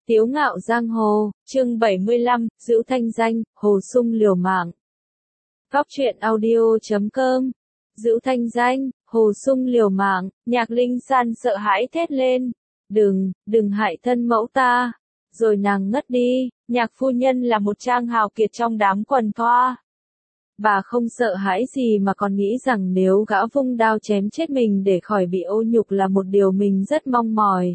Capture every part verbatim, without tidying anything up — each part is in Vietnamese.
Tiếu ngạo giang hồ, chương bảy mươi lăm, giữ thanh danh, hồ sung liều mạng. Góc truyện audio chấm com. Giữ thanh danh, hồ sung liều mạng, Nhạc Linh San sợ hãi thét lên. Đừng, đừng hại thân mẫu ta. Rồi nàng ngất đi, Nhạc phu nhân là một trang hào kiệt trong đám quần thoa. Bà không sợ hãi gì mà còn nghĩ rằng nếu gã vung đao chém chết mình để khỏi bị ô nhục là một điều mình rất mong mỏi.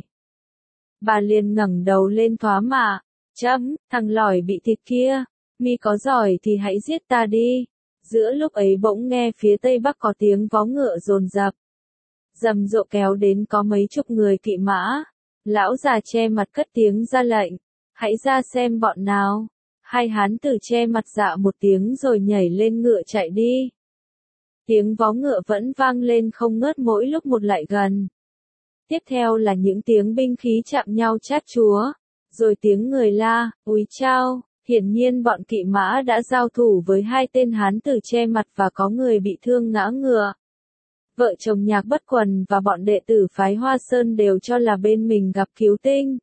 Bà liền ngẩng đầu lên thoá mạ, chấm, thằng lỏi bị thịt kia, mi có giỏi thì hãy giết ta đi. Giữa lúc ấy bỗng nghe phía tây bắc có tiếng vó ngựa dồn dập. Rầm rộ kéo đến có mấy chục người kỵ mã. Lão già che mặt cất tiếng ra lệnh, hãy ra xem bọn nào. Hai hán tử che mặt dạ một tiếng rồi nhảy lên ngựa chạy đi. Tiếng vó ngựa vẫn vang lên không ngớt mỗi lúc một lại gần. Tiếp theo là những tiếng binh khí chạm nhau chát chúa, rồi tiếng người la, úi chao, hiển nhiên bọn kỵ mã đã giao thủ với hai tên hán tử che mặt và có người bị thương ngã ngựa. Vợ chồng Nhạc Bất Quần và bọn đệ tử phái Hoa Sơn đều cho là bên mình gặp cứu tinh.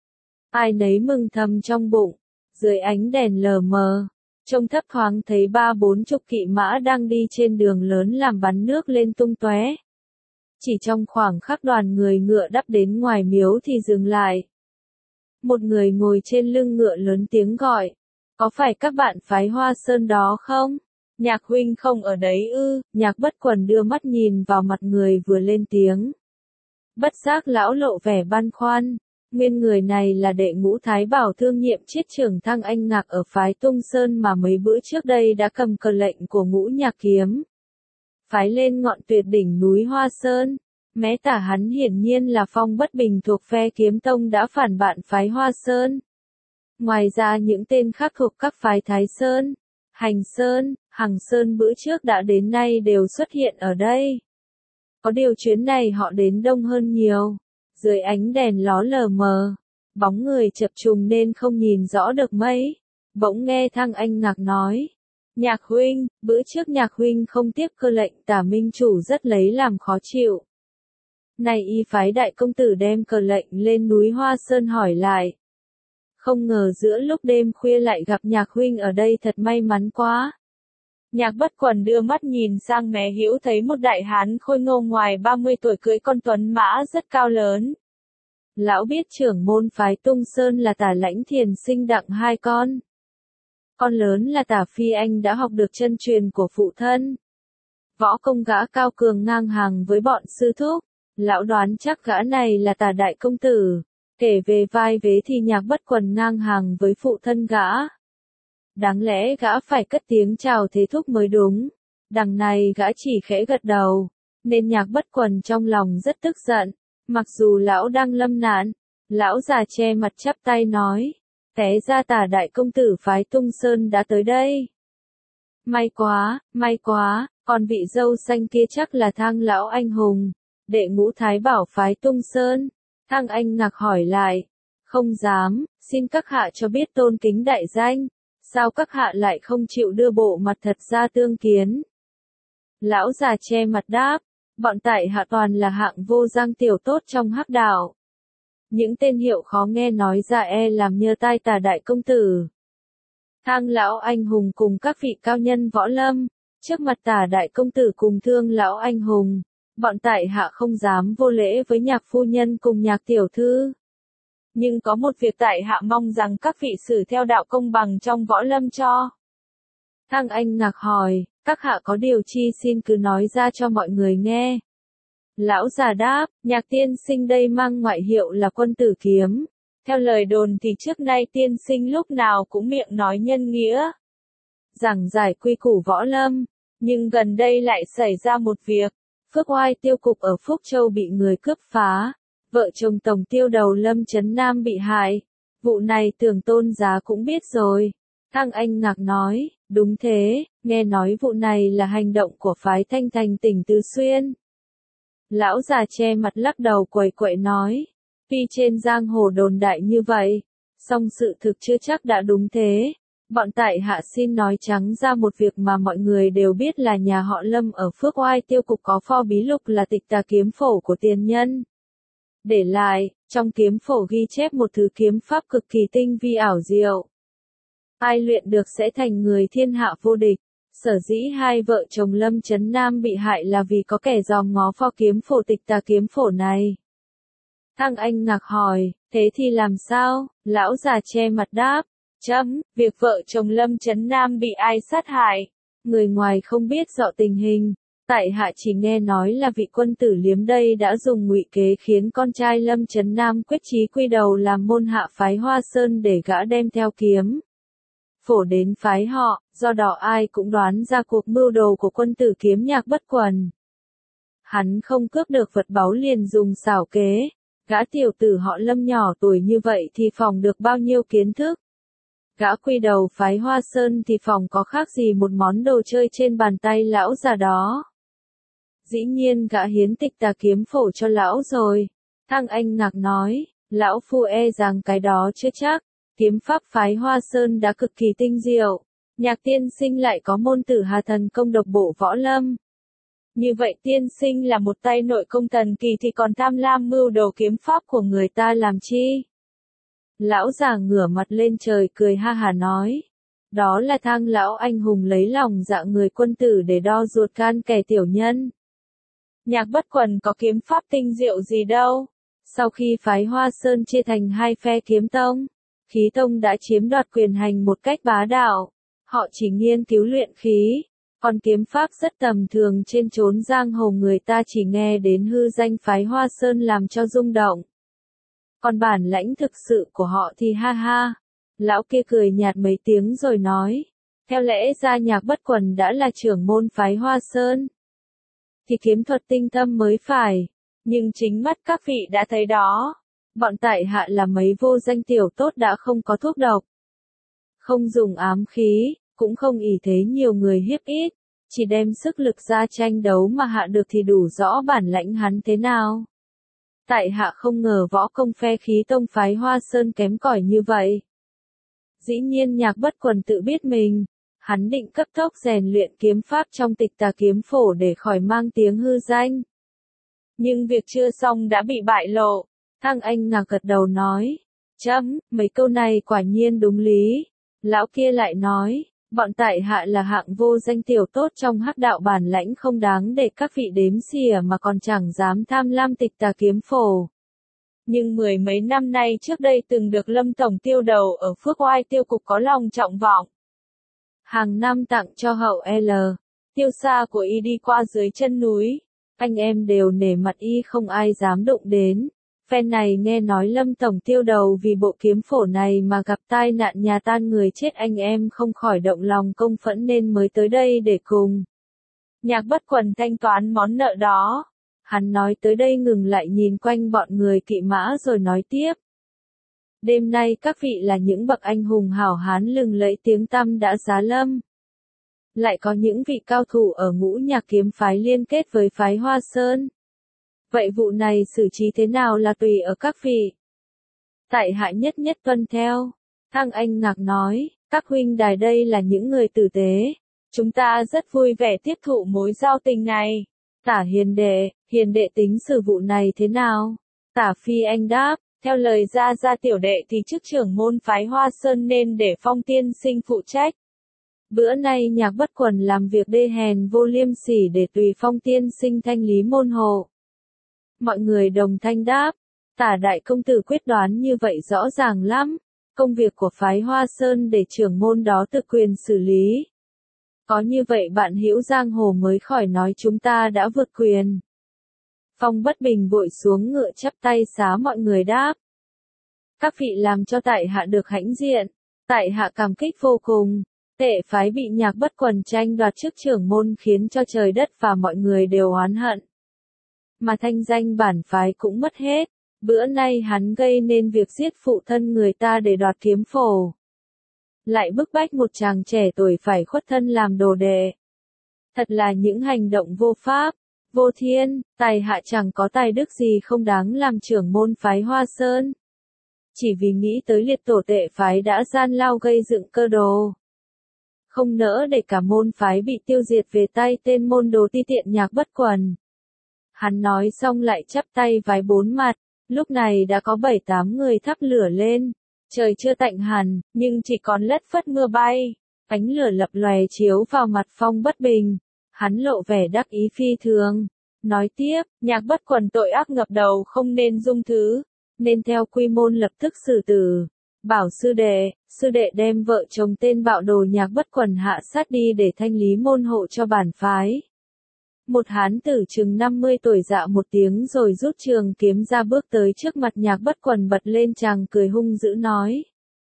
Ai nấy mừng thầm trong bụng, dưới ánh đèn lờ mờ, trông thấp thoáng thấy ba bốn chục kỵ mã đang đi trên đường lớn làm bắn nước lên tung tóe. Chỉ trong khoảng khắc đoàn người ngựa đắp đến ngoài miếu thì dừng lại. Một người ngồi trên lưng ngựa lớn tiếng gọi, có phải các bạn phái Hoa Sơn đó không? Nhạc huynh không ở đấy ư? Nhạc Bất Quần đưa mắt nhìn vào mặt người vừa lên tiếng. Bất giác lão lộ vẻ băn khoăn, nguyên người này là đệ ngũ Thái Bảo thương nhiệm chiết trưởng Thăng Anh Ngạc ở phái Tung Sơn mà mấy bữa trước đây đã cầm cờ lệnh của Ngũ Nhạc Kiếm. Phái lên ngọn tuyệt đỉnh núi Hoa Sơn, mé tả hắn hiển nhiên là Phong Bất Bình thuộc phe Kiếm Tông đã phản bạn phái Hoa Sơn. Ngoài ra những tên khác thuộc các phái Thái Sơn, Hành Sơn, Hằng Sơn bữa trước đã đến nay đều xuất hiện ở đây. Có điều chuyến này họ đến đông hơn nhiều, dưới ánh đèn ló lờ mờ, bóng người chập trùng nên không nhìn rõ được mấy. Bỗng nghe Thăng Anh Ngạc nói, Nhạc huynh, bữa trước Nhạc huynh không tiếp cơ lệnh Tả Minh chủ rất lấy làm khó chịu. Này y phái đại công tử đem cờ lệnh lên núi Hoa Sơn hỏi lại. Không ngờ giữa lúc đêm khuya lại gặp Nhạc huynh ở đây thật may mắn quá. Nhạc Bất Quần đưa mắt nhìn sang mé hữu thấy một đại hán khôi ngô ngoài ba mươi tuổi cưỡi con tuấn mã rất cao lớn. Lão biết trưởng môn phái Tung Sơn là Tả Lãnh Thiền sinh đặng hai con. Con lớn là Tả Phi Anh đã học được chân truyền của phụ thân. Võ công gã cao cường ngang hàng với bọn sư thúc. Lão đoán chắc gã này là Tả Đại Công Tử. Kể về vai vế thì Nhạc Bất Quần ngang hàng với phụ thân gã. Đáng lẽ gã phải cất tiếng chào thế thúc mới đúng. Đằng này gã chỉ khẽ gật đầu. Nên Nhạc Bất Quần trong lòng rất tức giận. Mặc dù lão đang lâm nạn. Lão già che mặt chắp tay nói. Té ra Tả Đại Công Tử phái Tung Sơn đã tới đây. May quá, may quá. Còn vị dâu xanh kia chắc là Thang lão anh hùng. Đệ ngũ Thái Bảo phái Tung Sơn. Thăng Anh Ngạc hỏi lại. Không dám, xin các hạ cho biết tôn kính đại danh. Sao các hạ lại không chịu đưa bộ mặt thật ra tương kiến? Lão già che mặt đáp. Bọn tại hạ toàn là hạng vô giang tiểu tốt trong hắc đạo. Những tên hiệu khó nghe nói ra e làm nhơ tai Tả Đại Công Tử. Thang lão anh hùng cùng các vị cao nhân võ lâm. Trước mặt Tả Đại Công Tử cùng Thương lão anh hùng. Bọn tại hạ không dám vô lễ với Nhạc phu nhân cùng Nhạc tiểu thư. Nhưng có một việc tại hạ mong rằng các vị xử theo đạo công bằng trong võ lâm cho. Thăng Anh Ngạc hỏi, các hạ có điều chi xin cứ nói ra cho mọi người nghe. Lão già đáp, Nhạc tiên sinh đây mang ngoại hiệu là Quân Tử Kiếm. Theo lời đồn thì trước nay tiên sinh lúc nào cũng miệng nói nhân nghĩa, giảng giải quy củ võ lâm. Nhưng gần đây lại xảy ra một việc. Phước Oai tiêu cục ở Phúc Châu bị người cướp phá. Vợ chồng tổng tiêu đầu Lâm Trấn Nam bị hại. Vụ này Tưởng Tôn Giá cũng biết rồi. Thăng Anh Ngạc nói, đúng thế, nghe nói vụ này là hành động của phái Thanh Thành tỉnh Tứ Xuyên. Lão già che mặt lắc đầu quẩy quậy nói, tuy trên giang hồ đồn đại như vậy, song sự thực chưa chắc đã đúng thế. Bọn tại hạ xin nói trắng ra một việc mà mọi người đều biết là nhà họ Lâm ở Phước Oai tiêu cục có pho bí lục là Tịch Tà kiếm phổ của tiền nhân. Để lại, Trong kiếm phổ ghi chép một thứ kiếm pháp cực kỳ tinh vi ảo diệu. Ai luyện được sẽ thành người thiên hạ vô địch. Sở dĩ hai vợ chồng Lâm Chấn Nam bị hại là vì có kẻ dòm ngó pho kiếm phổ tịch tà kiếm phổ này. Thăng Anh ngạc hỏi, thế thì làm sao? Lão già che mặt đáp, chấm, việc vợ chồng Lâm Chấn Nam bị ai sát hại. Người ngoài không biết rõ tình hình. Tại hạ chỉ nghe nói là vị quân tử Liếm đây đã dùng ngụy kế khiến con trai Lâm Chấn Nam quyết chí quy đầu làm môn hạ phái Hoa Sơn để gã đem theo kiếm phổ đến phái họ, do đó ai cũng đoán ra cuộc mưu đồ của quân tử kiếm Nhạc Bất Quần. Hắn không cướp được vật báu liền dùng xảo kế, gã tiểu tử họ Lâm nhỏ tuổi như vậy thì phòng được bao nhiêu kiến thức. Gã quy đầu phái Hoa Sơn thì phòng có khác gì một món đồ chơi trên bàn tay lão già đó. Dĩ nhiên gã hiến tịch tà kiếm phổ cho lão rồi. Thăng Anh ngạc nói, lão phu e rằng cái đó chưa chắc. Kiếm pháp phái Hoa Sơn đã cực kỳ tinh diệu. Nhạc tiên sinh lại có môn tử hà thần công độc bộ võ lâm. Như vậy tiên sinh là một tay nội công thần kỳ thì còn tham lam mưu đồ kiếm pháp của người ta làm chi? Lão già ngửa mặt lên trời cười ha hà nói. Đó là Thang lão anh hùng lấy lòng dạ người quân tử để đo ruột gan kẻ tiểu nhân. Nhạc Bất Quần có kiếm pháp tinh diệu gì đâu. Sau khi phái Hoa Sơn chia thành hai phe kiếm tông, khí tông đã chiếm đoạt quyền hành một cách bá đạo. Họ chỉ nghiên cứu luyện khí, còn kiếm pháp rất tầm thường trên chốn giang hồ người ta chỉ nghe đến hư danh phái Hoa Sơn làm cho rung động. Còn bản lãnh thực sự của họ thì ha ha. Lão kia cười nhạt mấy tiếng rồi nói, theo lẽ ra Nhạc Bất Quần đã là trưởng môn phái Hoa Sơn thì kiếm thuật tinh thâm mới phải, nhưng chính mắt các vị đã thấy đó. Bọn tại hạ là mấy vô danh tiểu tốt đã không có thuốc độc, không dùng ám khí, cũng không ỷ thế nhiều người hiếp ít, chỉ đem sức lực ra tranh đấu mà hạ được thì đủ rõ bản lãnh hắn thế nào. Tại hạ không ngờ võ công phe khí tông phái Hoa Sơn kém cỏi như vậy. Dĩ nhiên Nhạc Bất Quần tự biết mình, hắn định cấp tốc rèn luyện kiếm pháp trong tịch tà kiếm phổ để khỏi mang tiếng hư danh. Nhưng việc chưa xong đã bị bại lộ. Thăng Anh ngạc gật đầu nói, chấm, mấy câu này quả nhiên đúng lý. Lão kia lại nói, bọn tại hạ là hạng vô danh tiểu tốt trong hắc đạo bản lãnh không đáng để các vị đếm xỉa mà còn chẳng dám tham lam tịch tà kiếm phổ. Nhưng mười mấy năm nay trước đây từng được Lâm Tổng tiêu đầu ở Phước Oai tiêu cục có lòng trọng vọng. Hàng năm tặng cho hậu L, tiêu xa của y đi qua dưới chân núi, anh em đều nể mặt y không ai dám đụng đến. Phen này nghe nói Lâm Tổng tiêu đầu vì bộ kiếm phổ này mà gặp tai nạn nhà tan người chết, anh em không khỏi động lòng công phẫn nên mới tới đây để cùng Nhạc Bất Quần thanh toán món nợ đó. Hắn nói tới đây ngừng lại nhìn quanh bọn người kỵ mã rồi nói tiếp. Đêm nay các vị là những bậc anh hùng hảo hán lừng lẫy tiếng tăm đã giá lâm. Lại có những vị cao thủ ở ngũ nhạc kiếm phái liên kết với phái Hoa Sơn. Vậy vụ này xử trí thế nào là tùy ở các vị. Tại hạ nhất nhất tuân theo. Thăng Anh ngạc nói, các huynh đài đây là những người tử tế. Chúng ta rất vui vẻ tiếp thụ mối giao tình này. Tả hiền đệ, hiền đệ tính xử vụ này thế nào? Tả Phi Anh đáp, theo lời gia gia tiểu đệ thì chức trưởng môn phái Hoa Sơn nên để Phong tiên sinh phụ trách. Bữa nay Nhạc Bất Quần làm việc đê hèn vô liêm sỉ để tùy Phong tiên sinh thanh lý môn hộ. Mọi người đồng thanh đáp, Tả đại công tử quyết đoán như vậy rõ ràng lắm. Công việc của phái Hoa Sơn để trưởng môn đó tự quyền xử lý. Có như vậy bạn hữu giang hồ mới khỏi nói chúng ta đã vượt quyền. Phong Bất Bình vội xuống ngựa chắp tay xá mọi người đáp. Các vị làm cho tại hạ được hãnh diện, tại hạ cảm kích vô cùng. Tệ phái bị Nhạc Bất Quần tranh đoạt chức trưởng môn khiến cho trời đất và mọi người đều oán hận. Mà thanh danh bản phái cũng mất hết. Bữa nay hắn gây nên việc giết phụ thân người ta để đoạt kiếm phổ. Lại bức bách một chàng trẻ tuổi phải khuất thân làm đồ đệ. Thật là những hành động vô pháp, vô thiên, tài hạ chẳng có tài đức gì không đáng làm trưởng môn phái Hoa Sơn. Chỉ vì nghĩ tới liệt tổ tệ phái đã gian lao gây dựng cơ đồ. Không nỡ để cả môn phái bị tiêu diệt về tay tên môn đồ ti tiện Nhạc Bất Quần. Hắn nói xong lại chắp tay vái bốn mặt, Lúc này đã có bảy tám người thắp lửa lên. Trời chưa tạnh hẳn, nhưng chỉ còn lất phất mưa bay. Ánh lửa lập lòe chiếu vào mặt Phong Bất Bình. Hắn lộ vẻ đắc ý phi thường. Nói tiếp, Nhạc Bất Quần tội ác ngập đầu không nên dung thứ. Nên theo quy môn lập tức xử tử. Bảo sư đệ, sư đệ đem vợ chồng tên bạo đồ Nhạc Bất Quần hạ sát đi để thanh lý môn hộ cho bản phái. Một hán tử chừng năm mươi tuổi dạ một tiếng rồi rút trường kiếm ra bước tới trước mặt Nhạc Bất Quần bật lên chàng cười hung dữ nói.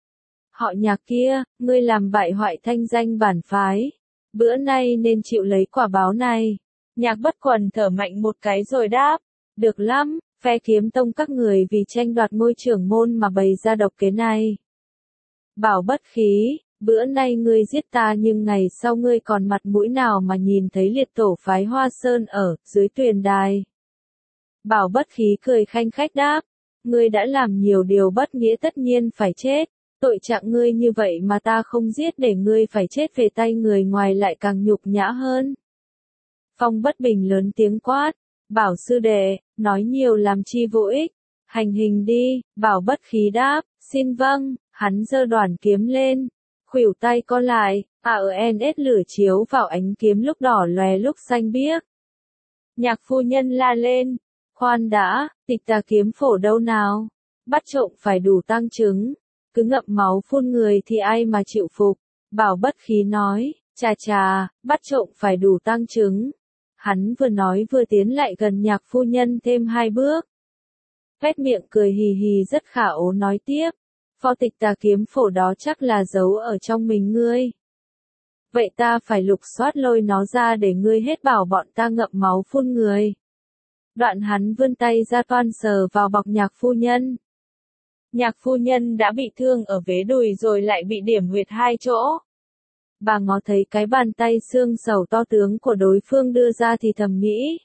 Họ Nhạc kia, ngươi làm bại hoại thanh danh bản phái. Bữa nay nên chịu lấy quả báo này. Nhạc Bất Quần thở mạnh một cái rồi đáp. Được lắm, phe Kiếm Tông các người vì tranh đoạt ngôi trưởng môn mà bày ra độc kế này. Bảo Bất Khí, bữa nay ngươi giết ta nhưng ngày sau ngươi còn mặt mũi nào mà nhìn thấy liệt tổ phái Hoa Sơn ở dưới tuyền đài. Bảo Bất Khí cười khanh khách đáp. Ngươi đã làm nhiều điều bất nghĩa tất nhiên phải chết. Tội trạng ngươi như vậy mà ta không giết để ngươi phải chết về tay người ngoài lại càng nhục nhã hơn. Phong Bất Bình lớn tiếng quát. Bảo sư đệ, nói nhiều làm chi vô ích. Hành hình đi, Bảo Bất Khí đáp. Xin vâng, hắn giơ đoản kiếm lên. Khuỷu tay co lại, a ơ en ét lửa chiếu vào ánh kiếm lúc đỏ lòe lúc xanh biếc. Nhạc phu nhân la lên. Khoan đã, Tịch Tà kiếm phổ đâu nào? Bắt trộm phải đủ tăng chứng. Cứ ngậm máu phun người thì ai mà chịu phục. Bảo Bất Khí nói, chà chà, bắt trộm phải đủ tăng chứng. Hắn vừa nói vừa tiến lại gần Nhạc phu nhân thêm hai bước. Phét miệng cười hì hì rất khả ố nói tiếp. Pho Tịch Tà kiếm phổ đó chắc là giấu ở trong mình ngươi. Vậy ta phải lục soát lôi nó ra để ngươi hết bảo bọn ta ngậm máu phun người. Đoạn hắn vươn tay ra toan sờ vào bọc Nhạc phu nhân. Nhạc phu nhân đã bị thương ở vế đùi rồi lại bị điểm huyệt hai chỗ. Bà ngó thấy cái bàn tay xương sầu to tướng của đối phương đưa ra thì thầm nghĩ.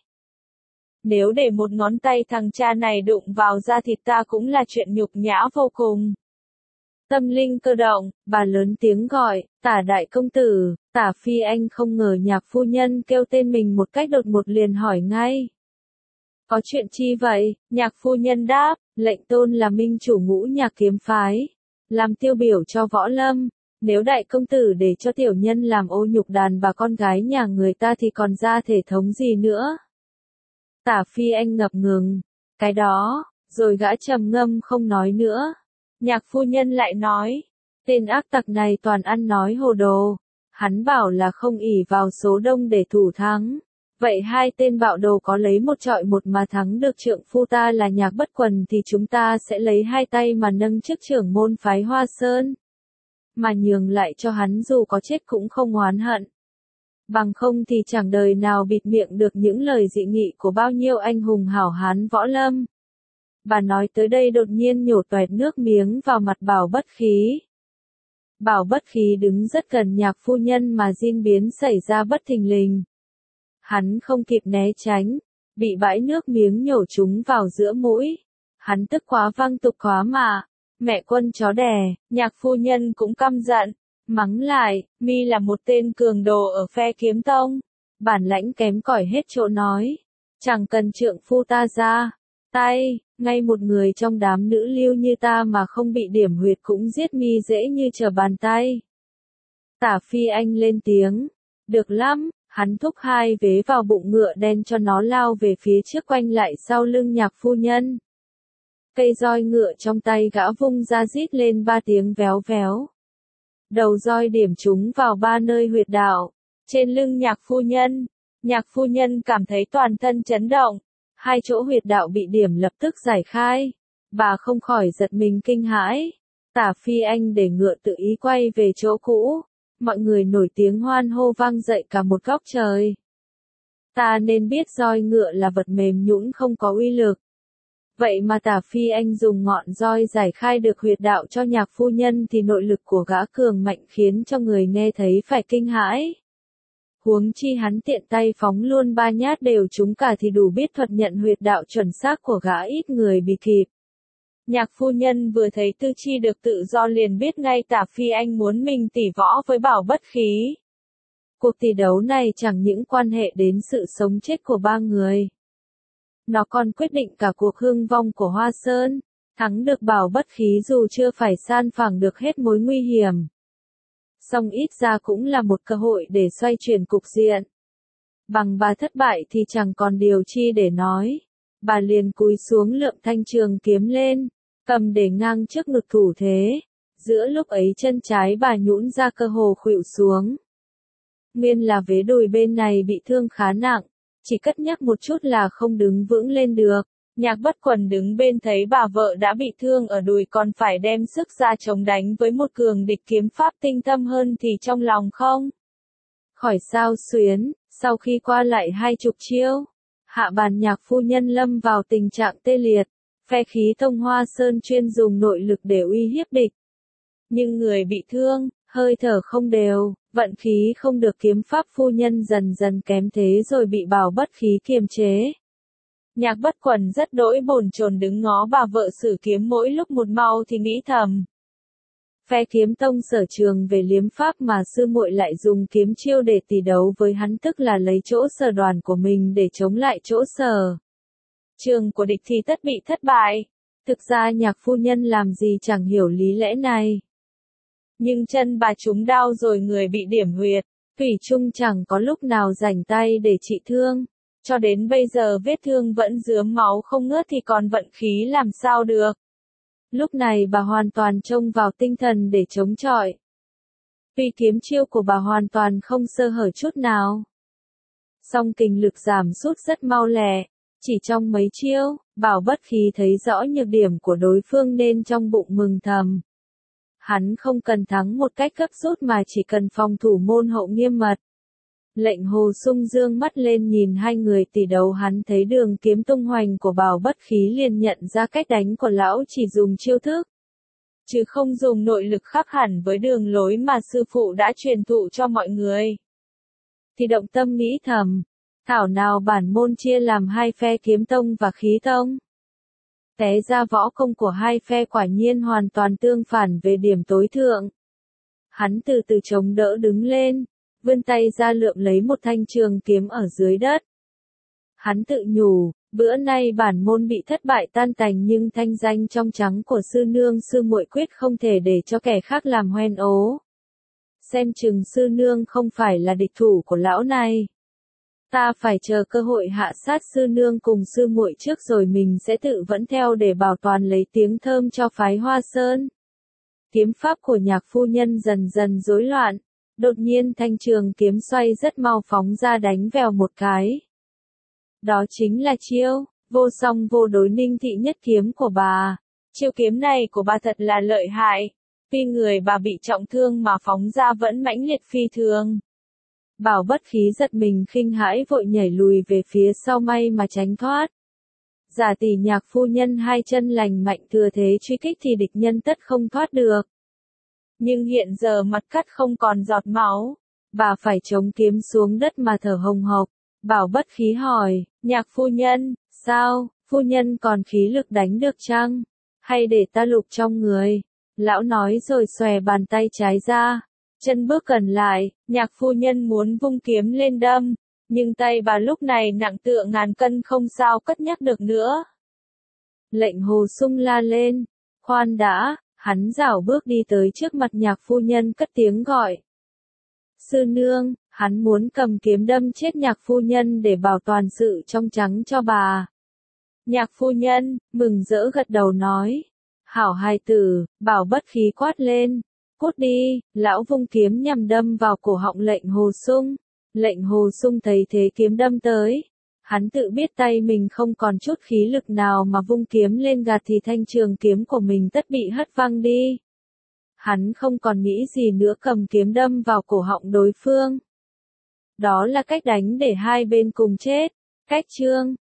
Nếu để một ngón tay thằng cha này đụng vào da thịt ta cũng là chuyện nhục nhã vô cùng. Tâm linh cơ động, bà lớn tiếng gọi, Tả đại công tử, Tả phi anh không ngờ Nhạc phu nhân kêu tên mình một cách đột ngột liền hỏi ngay. Có chuyện chi vậy? Nhạc phu nhân đáp, lệnh tôn là minh chủ ngũ Nhạc kiếm phái. Làm tiêu biểu cho võ lâm. Nếu đại công tử để cho tiểu nhân làm ô nhục đàn bà con gái nhà người ta thì còn ra thể thống gì nữa? Tả phi anh ngập ngừng. Cái đó, rồi gã trầm ngâm không nói nữa. Nhạc phu nhân lại nói, tên ác tặc này toàn ăn nói hồ đồ. Hắn bảo là không ỷ vào số đông để thủ thắng. Vậy hai tên bạo đồ có lấy một trọi một mà thắng được trượng phu ta là Nhạc Bất Quần thì chúng ta sẽ lấy hai tay mà nâng chức trưởng môn phái Hoa Sơn. Mà nhường lại cho hắn dù có chết cũng không oán hận. Bằng không thì chẳng đời nào bịt miệng được những lời dị nghị của bao nhiêu anh hùng hảo hán võ lâm. Bà nói tới đây đột nhiên nhổ toẹt nước miếng vào mặt Bảo Bất Khí. Bảo Bất Khí đứng rất gần Nhạc phu nhân mà diên biến xảy ra bất thình lình. Hắn không kịp né tránh, bị bãi nước miếng nhổ trúng vào giữa mũi. Hắn tức quá văng tục quá mà. Mẹ quân chó đẻ, Nhạc phu nhân cũng căm giận, mắng lại, mi là một tên cường đồ ở phe Kiếm Tông. Bản lãnh kém cỏi hết chỗ nói. Chẳng cần trượng phu ta ra. Tay, ngay một người trong đám nữ lưu như ta mà không bị điểm huyệt cũng giết mi dễ như trở bàn tay. Tả phi anh lên tiếng. Được lắm, hắn thúc hai vế vào bụng ngựa đen cho nó lao về phía trước quanh lại sau lưng Nhạc phu nhân. Cây roi ngựa trong tay gã vung ra rít lên ba tiếng véo véo. Đầu roi điểm trúng vào ba nơi huyệt đạo. Trên lưng Nhạc phu nhân, Nhạc phu nhân cảm thấy toàn thân chấn động. Hai chỗ huyệt đạo bị điểm lập tức giải khai. Bà không khỏi giật mình kinh hãi. Tả phi anh để ngựa tự ý quay về chỗ cũ. Mọi người nổi tiếng hoan hô vang dậy cả một góc trời. Ta nên biết roi ngựa là vật mềm nhũn không có uy lực. Vậy mà Tả phi anh dùng ngọn roi giải khai được huyệt đạo cho Nhạc phu nhân thì nội lực của gã cường mạnh khiến cho người nghe thấy phải kinh hãi. Huống chi hắn tiện tay phóng luôn ba nhát đều trúng cả thì đủ biết thuật nhận huyệt đạo chuẩn xác của gã ít người bị kịp. Nhạc phu nhân vừa thấy Tư Chi được tự do liền biết ngay Tả phi anh muốn mình tỉ võ với Bảo Bất Khí. Cuộc tỷ đấu này chẳng những quan hệ đến sự sống chết của ba người. nó còn quyết định cả cuộc hương vong của Hoa Sơn. Thắng được Bảo Bất Khí dù chưa phải san phẳng được hết mối nguy hiểm, song ít ra cũng là một cơ hội để xoay chuyển cục diện. Bằng bà thất bại thì chẳng còn điều chi để nói. Bà liền cúi xuống lượm thanh trường kiếm lên, cầm để ngang trước ngực thủ thế. Giữa lúc ấy chân trái bà nhũn ra cơ hồ khuỵu xuống. Nguyên là vế đùi bên này bị thương khá nặng, chỉ cất nhắc một chút là không đứng vững lên được. Nhạc Bất Quần đứng bên thấy bà vợ đã bị thương ở đùi còn phải đem sức ra chống đánh với một cường địch kiếm pháp tinh thâm hơn thì trong lòng không khỏi sao xuyến. Sau khi qua lại hai chục chiêu, hạ bàn Nhạc phu nhân lâm vào tình trạng tê liệt. Phe khí tông Hoa Sơn chuyên dùng nội lực để uy hiếp địch, nhưng người bị thương, hơi thở không đều, vận khí không được, kiếm pháp phu nhân dần dần kém thế rồi bị Bảo Bất Khí kiềm chế. Nhạc Bất Quần rất đỗi bồn chồn đứng ngó bà vợ sử kiếm mỗi lúc một mau thì nghĩ thầm. Phe kiếm tông sở trường về liếm pháp mà sư muội lại dùng kiếm chiêu để tỷ đấu với hắn, tức là lấy chỗ sở đoàn của mình để chống lại chỗ sở trường của địch thì tất bị thất bại. Thực ra Nhạc phu nhân làm gì chẳng hiểu lý lẽ này. Nhưng chân bà trúng đau rồi người bị điểm huyệt, thủy chung chẳng có lúc nào rảnh tay để trị thương. Cho đến bây giờ vết thương vẫn rướm máu không ngớt thì còn vận khí làm sao được. Lúc này bà hoàn toàn trông vào tinh thần để chống chọi. Tuy kiếm chiêu của bà hoàn toàn không sơ hở chút nào, song kinh lực giảm sút rất mau lẹ. Chỉ trong mấy chiêu, Bảo Bất Khí thấy rõ nhược điểm của đối phương nên trong bụng mừng thầm. Hắn không cần thắng một cách gấp rút mà chỉ cần phòng thủ môn hậu nghiêm mật. Lệnh Hồ Sung dương mắt lên nhìn hai người tỷ đấu, hắn thấy đường kiếm tung hoành của Bảo Bất Khí liền nhận ra cách đánh của lão chỉ dùng chiêu thức, chứ không dùng nội lực khác hẳn với đường lối mà sư phụ đã truyền thụ cho mọi người. Thì động tâm nghĩ thầm, thảo nào bản môn chia làm hai phe kiếm tông và khí tông. Té ra võ công của hai phe quả nhiên hoàn toàn tương phản về điểm tối thượng. Hắn từ từ chống đỡ đứng lên, vươn tay ra lượm lấy một thanh trường kiếm ở dưới đất. Hắn tự nhủ, bữa nay bản môn bị thất bại tan tành nhưng thanh danh trong trắng của sư nương sư muội quyết không thể để cho kẻ khác làm hoen ố. Xem chừng sư nương không phải là địch thủ của lão này. Ta phải chờ cơ hội hạ sát sư nương cùng sư muội trước rồi mình sẽ tự vẫn theo để bảo toàn lấy tiếng thơm cho phái Hoa Sơn. Kiếm pháp của Nhạc phu nhân dần dần rối loạn. Đột nhiên thanh trường kiếm xoay rất mau phóng ra đánh vèo một cái. Đó chính là chiêu vô song vô đối Ninh Thị Nhất kiếm của bà. Chiêu kiếm này của bà thật là lợi hại. Tuy người bà bị trọng thương mà phóng ra vẫn mãnh liệt phi thường. Bảo Bất Khí giật mình khinh hãi vội nhảy lùi về phía sau, may mà tránh thoát. Giả tỷ Nhạc phu nhân hai chân lành mạnh thừa thế truy kích thì địch nhân tất không thoát được. Nhưng hiện giờ mặt cắt không còn giọt máu, bà phải chống kiếm xuống đất mà thở hồng hộc. Bảo Bất Khí hỏi, Nhạc phu nhân, sao, phu nhân còn khí lực đánh được chăng? Hay để ta lục trong người? Lão nói rồi xòe bàn tay trái ra, chân bước gần lại. Nhạc phu nhân muốn vung kiếm lên đâm, nhưng tay bà lúc này nặng tựa ngàn cân không sao cất nhắc được nữa. Lệnh Hồ Sung la lên, khoan đã. Hắn rảo bước đi tới trước mặt Nhạc phu nhân cất tiếng gọi. Sư nương, hắn muốn cầm kiếm đâm chết Nhạc phu nhân để bảo toàn sự trong trắng cho bà. Nhạc phu nhân, mừng rỡ gật đầu nói. Hảo hài tử, Bảo Bất Khí quát lên. Cút đi, lão vung kiếm nhằm đâm vào cổ họng Lệnh Hồ Sung. Lệnh Hồ Sung thấy thế kiếm đâm tới. Hắn tự biết tay mình không còn chút khí lực nào mà vung kiếm lên gạt thì thanh trường kiếm của mình tất bị hất văng đi. Hắn không còn nghĩ gì nữa, cầm kiếm đâm vào cổ họng đối phương. Đó là cách đánh để hai bên cùng chết. Cách chương